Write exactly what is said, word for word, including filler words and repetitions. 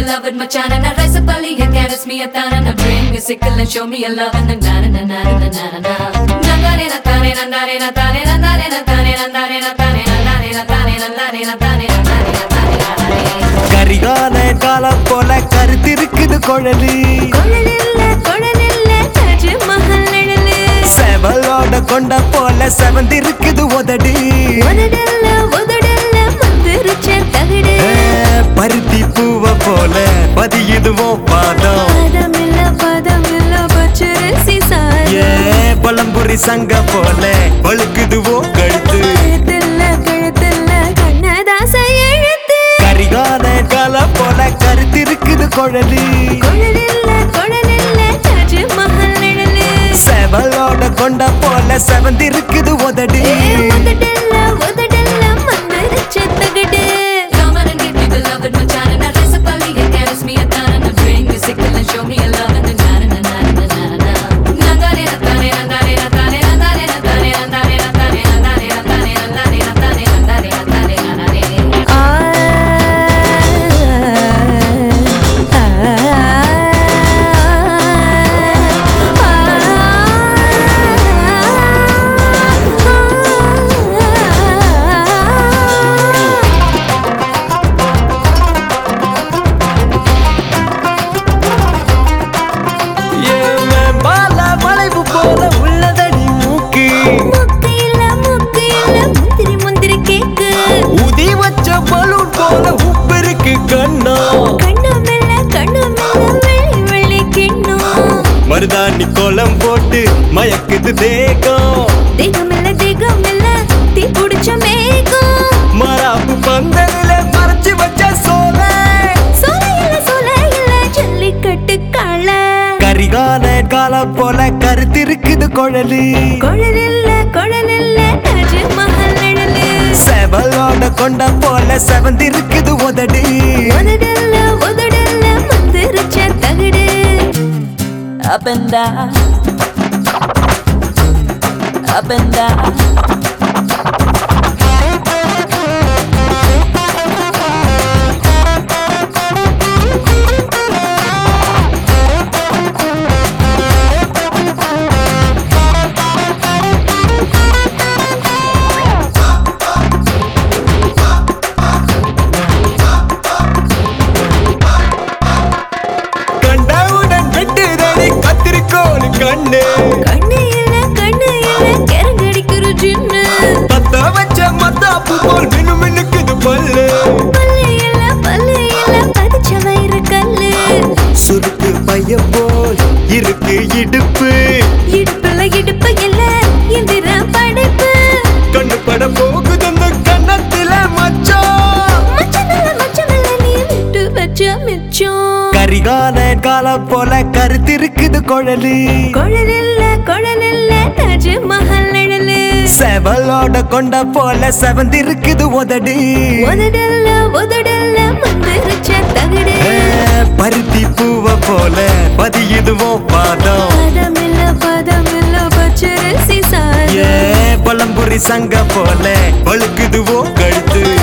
beloved Machan, and I rise up early and caress me a tan, and I bring a sickle and show me a love, and na na na na na na na na. Nandare na tane nandare na tane nandare na tane nandare na tane nandare na tane nandare na tane nandare na tane. Karikala காலம் போல கருத்திருக்குது குழலி குழலில்ல குழலில்ல தாஜ்மஹல் நிழலு செவலோட கொண்ட போல செவந்திருக்குது உதடி உதடல்ல உதடல்ல மந்திரிச்ச தகடு பருத்தி பூவ போல பதியுதுவோ பாதம் பதமில்ல பதமில்ல பச்சரிசி சாதம் பழம்புரி சங்க போல பழுக்குதுவோ கழுத்து கழுத்தில்ல கழுத்தில்ல கண்ணதாச எழுத்து கரிகால காலம் போல கருத்திருக்குது குழலி குழலில்ல குழலில்ல தாஜ்மஹல் நிழலு செவலோட கொண்ட போல செவந்திருக்குது உதடி உதடல்ல உதடல்ல மந்திரிச்ச தகடு. Come on and give me beloved Machan, and I rise up early and caress me a tan, and I bring a sickle and show me a love, and na na na na na na na. Nandare na tane nandare na tane nandare na tane nandare na tane nandare na tane nandare na tane nandare na tane nandare. ஆ பால வளைவு போல உள்ளதடி மூக்கு முக்கு இல்ல முக்கு இல்ல முந்திரி முந்திரி கேக்கு உதி வச்ச பலூன் போல உப்பு இருக்கு கண்ணா கண்ணு மெல்ல கண்ணு மெல்ல வெள்ளி வெள்ளி கிண்ணம் மருதாணி கோலம் போட்டு மயக்குது தேகம் தேகம் இல்ல தேகம் இல்ல தீ புடிச்ச மேகம் மராப்பு பந்தலில மறைச்சு வச்ச சோல சோல இல்ல சோல இல்ல ஜல்லிக்கட்டு காள கரிகால காலம் போல கருத்திருக்குது குழலி குழலில்ல குழலில்ல தாஜ்மஹல் நிழலு செவலோட கொண்ட போல செவந்திருக்குது உதடி உதடல்ல உதடல்ல மந்திரிச்ச தகடு. Up and down, up and down. கண்டவுடன் வெட்டுதடி கத்திரிக்கோள் கண்ணு கண்ணு இல்ல கண்ணு இல்ல கரங்கடிக்கிற ஜின்னு பத்த வச்ச மத்தாப்பு போல் மினு மினுக்குது பல்லு பல்லு இல்ல பல்லு இல்ல பதிச்ச வயிறு கல்லு சுருக்கு பைய போல் இருக்கு இடுப்பு இடுப்புல இடுப்பு இல்ல எந்திர படைப்பு கண்ணு பட போகுது அந்த கண்ணத்தில மச்சான் மச்சமில்ல மச்சமில்ல நீ விட்டு வச்ச மிச்சம் கரிகால காலம் போல கருத்திருக்குது குழலி குழலில்ல குழலில்ல தாஜ்மஹல் நிழலு செவலோட கொண்ட போல செவந்திருக்குது உதடி உதடல்ல உதடல்ல மந்திரிச்ச தகடு பருத்தி பூவ போல பதியுதுவோ பாதம் பதமில்ல பதமில்ல பச்சரிசி சாதம் பழம்புரி சங்க போல பழுக்குதுவோ கழுத்து